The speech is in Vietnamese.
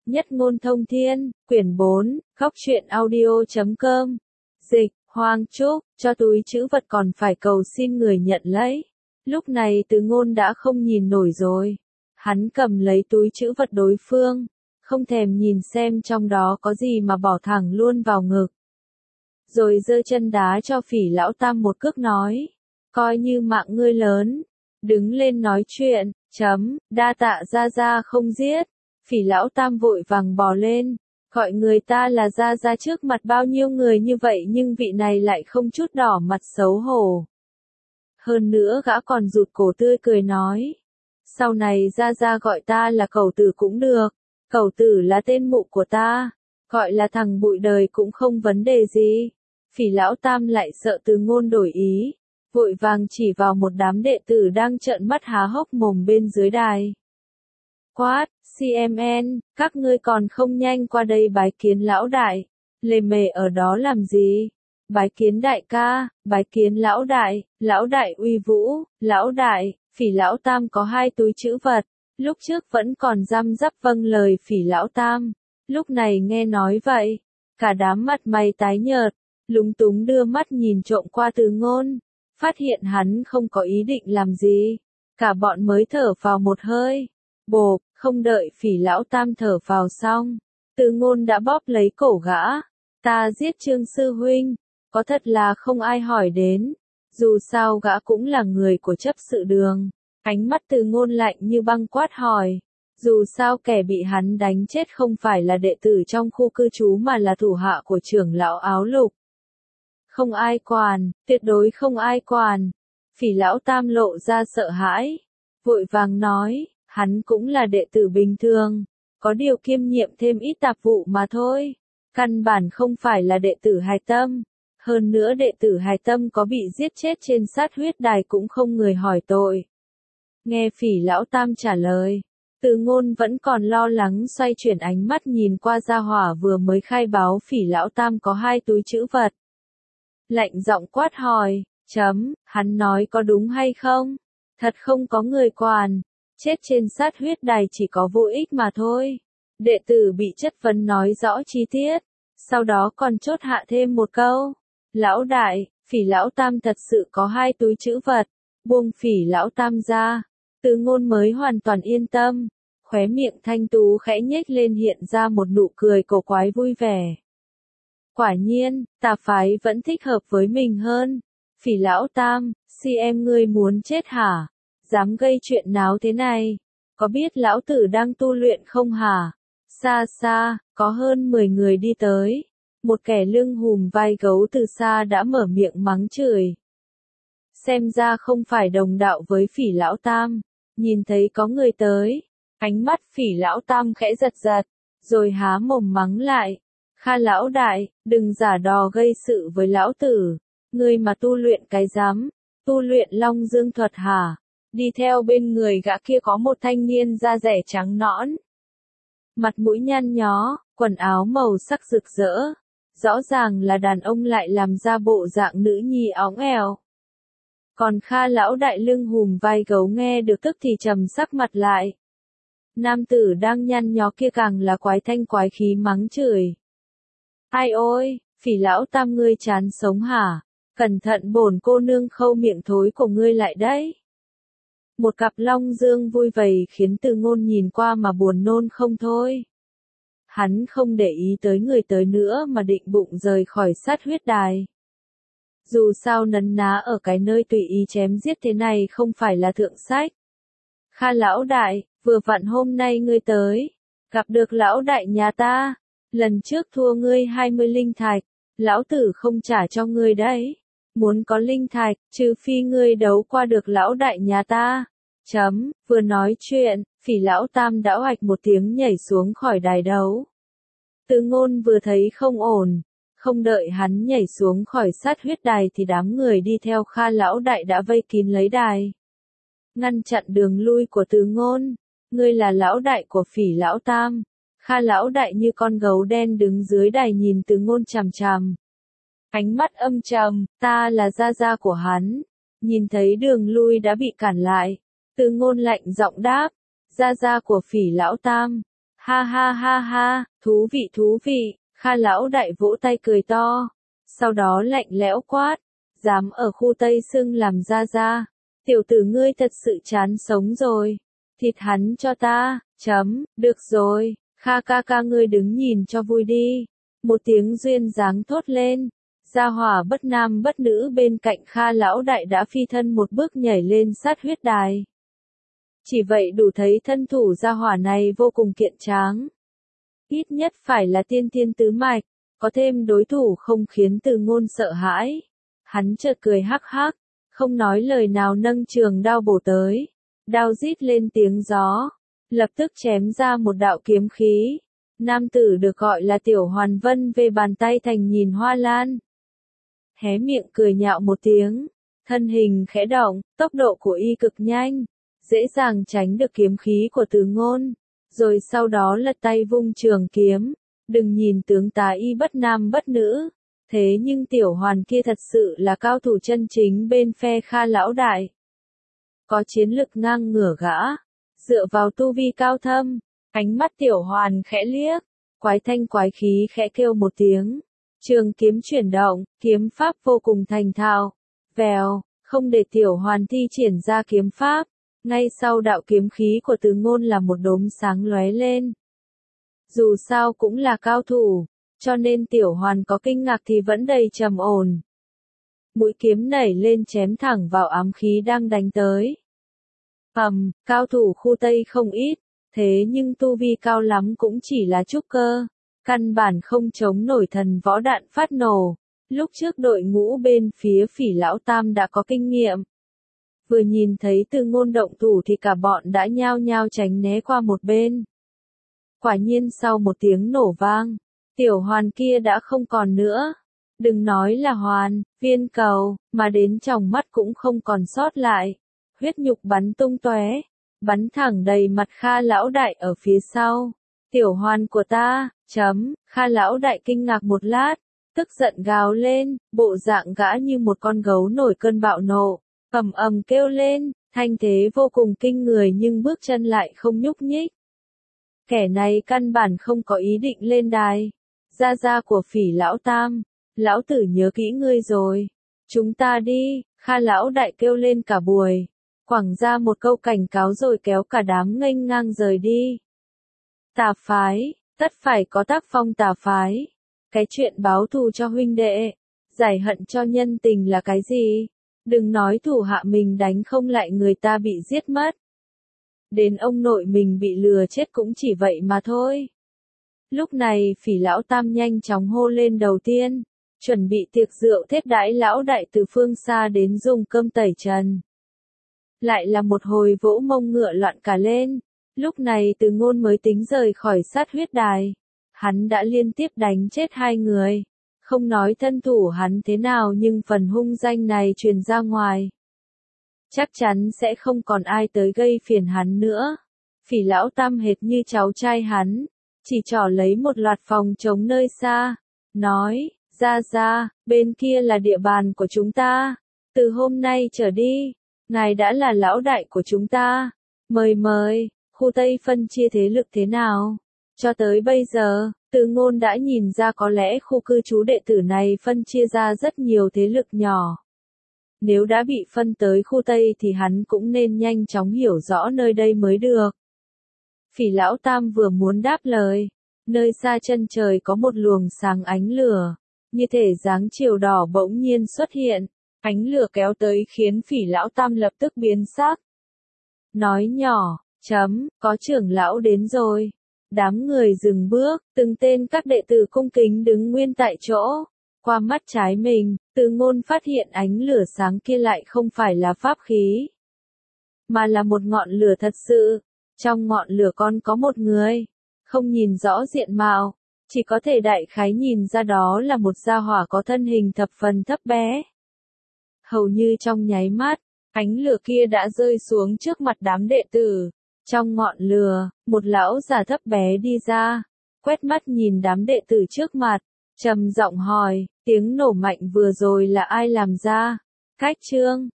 Nhất ngôn thông thiên, quyển 4, góc truyện audio.com. Dịch, Hoàng Trúc, cho túi trữ vật còn phải cầu xin người nhận lấy. Lúc này Từ Ngôn đã không nhìn nổi rồi. Hắn cầm lấy túi trữ vật đối phương, không thèm nhìn xem trong đó có gì mà bỏ thẳng luôn vào ngực. Rồi giơ chân đá cho Phỉ Lão Tam một cước nói, coi như mạng ngươi lớn, đứng lên nói chuyện, đa tạ gia gia không giết. Phỉ Lão Tam vội vàng bò lên, gọi người ta là gia gia trước mặt bao nhiêu người như vậy nhưng vị này lại không chút đỏ mặt xấu hổ. Hơn nữa gã còn rụt cổ tươi cười nói, sau này gia gia gọi ta là Cẩu Tử cũng được, Cẩu Tử là tên mụ của ta, gọi là thằng bụi đời cũng không vấn đề gì. Phỉ Lão Tam lại sợ Từ Ngôn đổi ý, vội vàng chỉ vào một đám đệ tử đang trợn mắt há hốc mồm bên dưới đài. Quát, CMN, các ngươi còn không nhanh qua đây bái kiến lão đại, lề mề ở đó làm gì? Bái kiến đại ca, bái kiến lão đại uy vũ, lão đại. Phỉ Lão Tam có 2 túi trữ vật, lúc trước vẫn còn răm rắp vâng lời Phỉ Lão Tam, lúc này nghe nói vậy, cả đám mặt mày tái nhợt, lúng túng đưa mắt nhìn trộm qua Từ Ngôn, phát hiện hắn không có ý định làm gì, cả bọn mới thở vào một hơi. Bộp, không đợi Phỉ Lão Tam thở vào xong, Từ Ngôn đã bóp lấy cổ gã. Ta giết Trương sư huynh, có thật là không ai hỏi đến, dù sao gã cũng là người của chấp sự đường. Ánh mắt Từ Ngôn lạnh như băng quát hỏi, dù sao kẻ bị hắn đánh chết không phải là đệ tử trong khu cư trú mà là thủ hạ của trưởng lão áo lục. Không ai quản, tuyệt đối không ai quản. Phỉ Lão Tam lộ ra sợ hãi, vội vàng nói, hắn cũng là đệ tử bình thường, có điều kiêm nhiệm thêm ít tạp vụ mà thôi, căn bản không phải là đệ tử hài tâm. Hơn nữa đệ tử hài tâm có bị giết chết trên sát huyết đài cũng không người hỏi tội. Nghe Phỉ Lão Tam trả lời, Từ Ngôn vẫn còn lo lắng xoay chuyển ánh mắt nhìn qua gia hỏa vừa mới khai báo Phỉ Lão Tam có 2 túi trữ vật. Lạnh giọng quát hỏi, hắn nói có đúng hay không? Thật không có người quản, chết trên sát huyết đài chỉ có vô ích mà thôi. Đệ tử bị chất vấn nói rõ chi tiết, sau đó còn chốt hạ thêm một câu. Lão đại, Phỉ Lão Tam thật sự có 2 túi trữ vật, buông Phỉ Lão Tam ra, Từ Ngôn mới hoàn toàn yên tâm, khóe miệng thanh tú khẽ nhếch lên hiện ra một nụ cười cổ quái vui vẻ. Quả nhiên, tà phái vẫn thích hợp với mình hơn. Phỉ Lão Tam, em ngươi muốn chết hả? Dám gây chuyện náo thế này, có biết lão tử đang tu luyện không hả? Xa xa, có hơn 10 người đi tới. Một kẻ lưng hùm vai gấu từ xa đã mở miệng mắng chửi. Xem ra không phải đồng đạo với Phỉ Lão Tam. Nhìn thấy có người tới, ánh mắt Phỉ Lão Tam khẽ giật giật, rồi há mồm mắng lại. Kha lão đại, đừng giả đò gây sự với lão tử. Ngươi mà tu luyện cái rắm, tu luyện Long Dương thuật hả? Đi theo bên người gã kia có một thanh niên da dẻ trắng nõn. Mặt mũi nhăn nhó, quần áo màu sắc rực rỡ. Rõ ràng là đàn ông lại làm ra bộ dạng nữ nhi óng ẻo. Còn Kha lão đại lưng hùm vai gấu nghe được tức thì trầm sắc mặt lại. Nam tử đang nhăn nhó kia càng là quái thanh quái khí mắng chửi. Ai ôi, Phỉ Lão Tam ngươi chán sống hả? Cẩn thận bổn cô nương khâu miệng thối của ngươi lại đấy. Một cặp long dương vui vầy khiến Từ Ngôn nhìn qua mà buồn nôn không thôi. Hắn không để ý tới người tới nữa mà định bụng rời khỏi sát huyết đài. Dù sao nấn ná ở cái nơi tùy ý chém giết thế này không phải là thượng sách. Kha lão đại, vừa vặn hôm nay ngươi tới, gặp được lão đại nhà ta, lần trước thua ngươi 20 linh thạch, lão tử không trả cho ngươi đấy. Muốn có linh thạch, trừ phi ngươi đấu qua được lão đại nhà ta. Vừa nói chuyện, Phỉ Lão Tam đã oạch một tiếng nhảy xuống khỏi đài đấu. Từ Ngôn vừa thấy không ổn, không đợi hắn nhảy xuống khỏi sát huyết đài thì đám người đi theo Kha lão đại đã vây kín lấy đài. Ngăn chặn đường lui của Từ Ngôn, ngươi là lão đại của Phỉ Lão Tam. Kha lão đại như con gấu đen đứng dưới đài nhìn Từ Ngôn chằm chằm. Ánh mắt âm trầm, ta là gia gia của hắn. Nhìn thấy đường lui đã bị cản lại, Từ Ngôn lạnh giọng đáp, gia gia của Phỉ Lão Tam. Ha ha ha ha, thú vị, Kha lão đại vỗ tay cười to. Sau đó lạnh lẽo quát, dám ở khu Tây Sưng làm ra. Tiểu tử ngươi thật sự chán sống rồi. Thịt hắn cho ta, được rồi, Kha ca ca ngươi đứng nhìn cho vui đi. Một tiếng duyên dáng thốt lên. Gia hỏa bất nam bất nữ bên cạnh Kha lão đại đã phi thân một bước nhảy lên sát huyết đài. Chỉ vậy đủ thấy thân thủ gia hỏa này vô cùng kiện tráng. Ít nhất phải là tiên thiên tứ mạch, có thêm đối thủ không khiến Từ Ngôn sợ hãi. Hắn chợt cười hắc hắc, không nói lời nào nâng trường đao bổ tới. Đao rít lên tiếng gió, lập tức chém ra một đạo kiếm khí. Nam tử được gọi là Tiểu Hoàn Vân về bàn tay thành nhìn hoa lan. Hé miệng cười nhạo một tiếng, thân hình khẽ động, tốc độ của y cực nhanh, dễ dàng tránh được kiếm khí của Từ Ngôn, rồi sau đó lật tay vung trường kiếm. Đừng nhìn tướng tá y bất nam bất nữ, thế nhưng Tiểu Hoàn kia thật sự là cao thủ chân chính bên phe Kha lão đại. Có chiến lực ngang ngửa gã, dựa vào tu vi cao thâm, ánh mắt Tiểu Hoàn khẽ liếc, quái thanh quái khí khẽ kêu một tiếng. Trường kiếm chuyển động, kiếm pháp vô cùng thành thạo. Vèo, không để Tiểu Hoàn thi triển ra kiếm pháp, ngay sau đạo kiếm khí của Từ Ngôn là một đốm sáng lóe lên. Dù sao cũng là cao thủ, cho nên Tiểu Hoàn có kinh ngạc thì vẫn đầy trầm ổn. Mũi kiếm nảy lên chém thẳng vào ám khí đang đánh tới. Cao thủ khu Tây không ít, thế nhưng tu vi cao lắm cũng chỉ là trúc cơ. Căn bản không chống nổi thần võ đạn phát nổ. Lúc trước đội ngũ bên phía Phỉ lão tam đã có kinh nghiệm. Vừa nhìn thấy Từ Ngôn động thủ thì cả bọn đã nhao nhao tránh né qua một bên. Quả nhiên sau một tiếng nổ vang, Tiểu Hoàn kia đã không còn nữa. Đừng nói là hoàn, viên cầu, mà đến tròng mắt cũng không còn sót lại. Huyết nhục bắn tung tóe, bắn thẳng đầy mặt Kha lão đại ở phía sau. Tiểu Hoàn của ta, Kha lão đại kinh ngạc một lát, tức giận gào lên, bộ dạng gã như một con gấu nổi cơn bạo nộ, ầm kêu lên, thanh thế vô cùng kinh người nhưng bước chân lại không nhúc nhích. Kẻ này căn bản không có ý định lên đài. Gia của Phỉ lão tam, lão tử nhớ kỹ ngươi rồi. Chúng ta đi, Kha lão đại kêu lên cả buổi, quẳng ra một câu cảnh cáo rồi kéo cả đám nghênh ngang rời đi. Tà phái, tất phải có tác phong tà phái. Cái chuyện báo thù cho huynh đệ, giải hận cho nhân tình là cái gì? Đừng nói thủ hạ mình đánh không lại người ta bị giết mất. Đến ông nội mình bị lừa chết cũng chỉ vậy mà thôi. Lúc này Phỉ lão tam nhanh chóng hô lên đầu tiên, chuẩn bị tiệc rượu thết đãi lão đại từ phương xa đến dùng cơm tẩy trần. Lại là một hồi vỗ mông ngựa loạn cả lên. Lúc này Từ Ngôn mới tính rời khỏi sát huyết đài. Hắn đã liên tiếp đánh chết 2 người. Không nói thân thủ hắn thế nào nhưng phần hung danh này truyền ra ngoài, chắc chắn sẽ không còn ai tới gây phiền hắn nữa. Phỉ lão tam hệt như cháu trai hắn, chỉ trỏ lấy một loạt phòng trống nơi xa, nói, ra, bên kia là địa bàn của chúng ta. Từ hôm nay trở đi, ngài đã là lão đại của chúng ta. Mời, khu Tây phân chia thế lực thế nào? Cho tới bây giờ, Từ Ngôn đã nhìn ra có lẽ khu cư trú đệ tử này phân chia ra rất nhiều thế lực nhỏ. Nếu đã bị phân tới khu Tây thì hắn cũng nên nhanh chóng hiểu rõ nơi đây mới được. Phỉ lão tam vừa muốn đáp lời, nơi xa chân trời có một luồng sáng ánh lửa, như thể dáng chiều đỏ bỗng nhiên xuất hiện, ánh lửa kéo tới khiến Phỉ lão tam lập tức biến sắc. Nói nhỏ, có trưởng lão đến rồi. Đám người dừng bước, từng tên các đệ tử cung kính đứng nguyên tại chỗ. Qua mắt trái mình, Từ Ngôn phát hiện ánh lửa sáng kia lại không phải là pháp khí, mà là một ngọn lửa thật sự. Trong ngọn lửa còn có một người, không nhìn rõ diện mạo, chỉ có thể đại khái nhìn ra đó là một gia hỏa có thân hình thập phần thấp bé. Hầu như trong nháy mắt, ánh lửa kia đã rơi xuống trước mặt đám đệ tử. Trong ngọn lửa, một lão già thấp bé đi ra, quét mắt nhìn đám đệ tử trước mặt, trầm giọng hỏi, tiếng nổ mạnh vừa rồi là ai làm ra? Khách Trương,